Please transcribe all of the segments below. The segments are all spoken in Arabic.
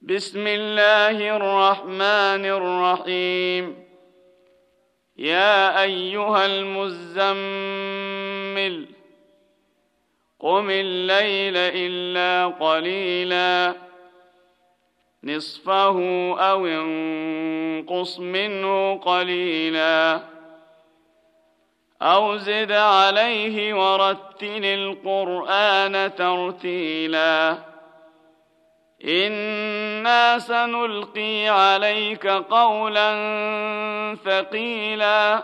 بسم الله الرحمن الرحيم. يا أيها المزمل قم الليل إلا قليلا نصفه أو انقص منه قليلا أو زد عليه ورتل القرآن ترتيلا إنا سنلقي عليك قولا ثقيلا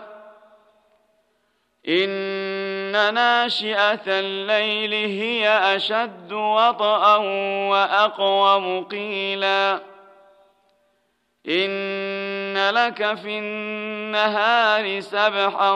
إن ناشئة الليل هي أشد وطئا وأقوم قيلا إن لك في النهار سبحا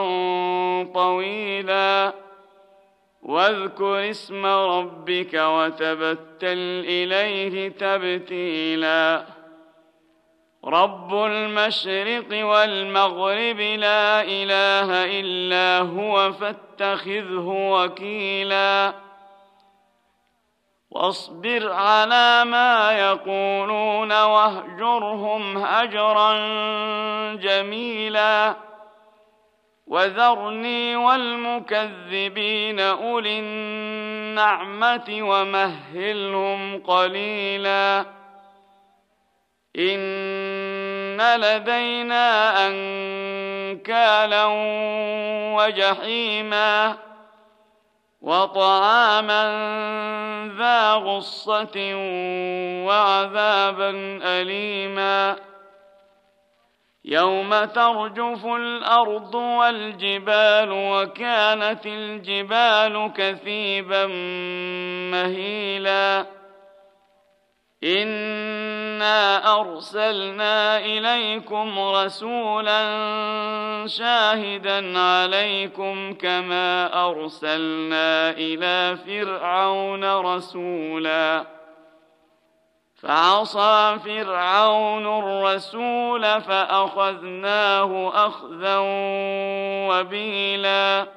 طويلا واذكر اسم ربك وتبتل إليه تبتيلا رب المشرق والمغرب لا إله إلا هو فاتخذه وكيلا واصبر على ما يقولون واهجرهم هجرا جميلا وذرني والمكذبين أولي النعمة ومهلهم قليلا إن لدينا أنكالا وجحيما وطعاما ذا غصة وعذابا أليما يوم ترجف الأرض والجبال وكانت الجبال كثيبا مهيلا إنا أرسلنا إليكم رسولا شاهدا عليكم كما أرسلنا إلى فرعون رسولا فعصى فرعون الرسول فأخذناه أخذا وبيلا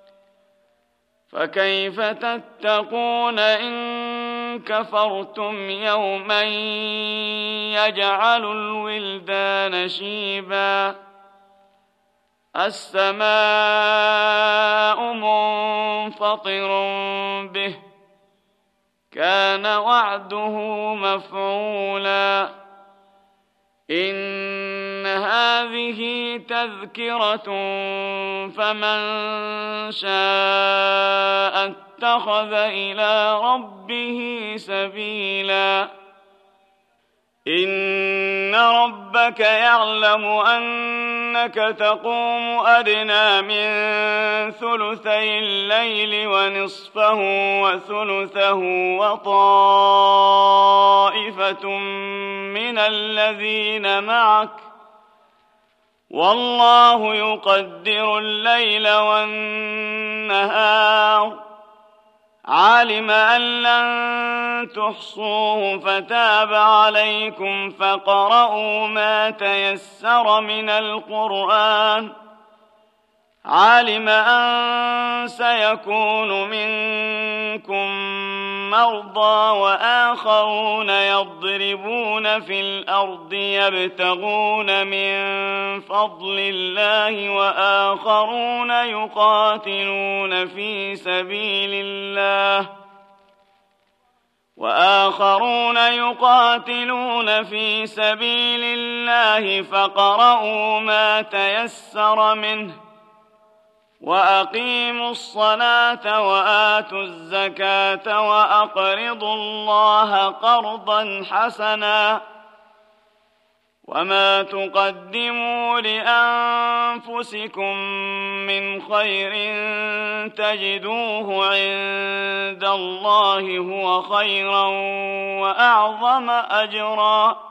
فكيف تتقون إن كفرتم يوما يجعل الولدان شيبا السماء منفطر به كان وعده مفعولا إن هذه تذكرة فمن شاء اتخذ إلى ربه سبيلا إن ربك يعلم أنك تقوم أدنى من ثلثي الليل ونصفه وثلثه وطائفة من الذين معك والله يقدر الليل والنهار علم أن لن تحصوه فتاب عليكم فاقرؤوا ما تيسر من القرآن علم أن سيكون منكم مرضى وآخرون يضربون في الأرض يبتغون من فضل الله وآخرون يقاتلون في سبيل الله فاقرؤوا ما تيسر منه وأقيموا الصلاة وآتوا الزكاة وأقرضوا الله قرضا حسنا وما تقدموا لأنفسكم من خير تجدوه عند الله هو خيرا وأعظم أجرا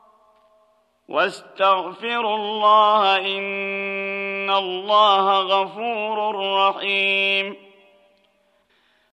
واستغفروا الله إن الله غفور رحيم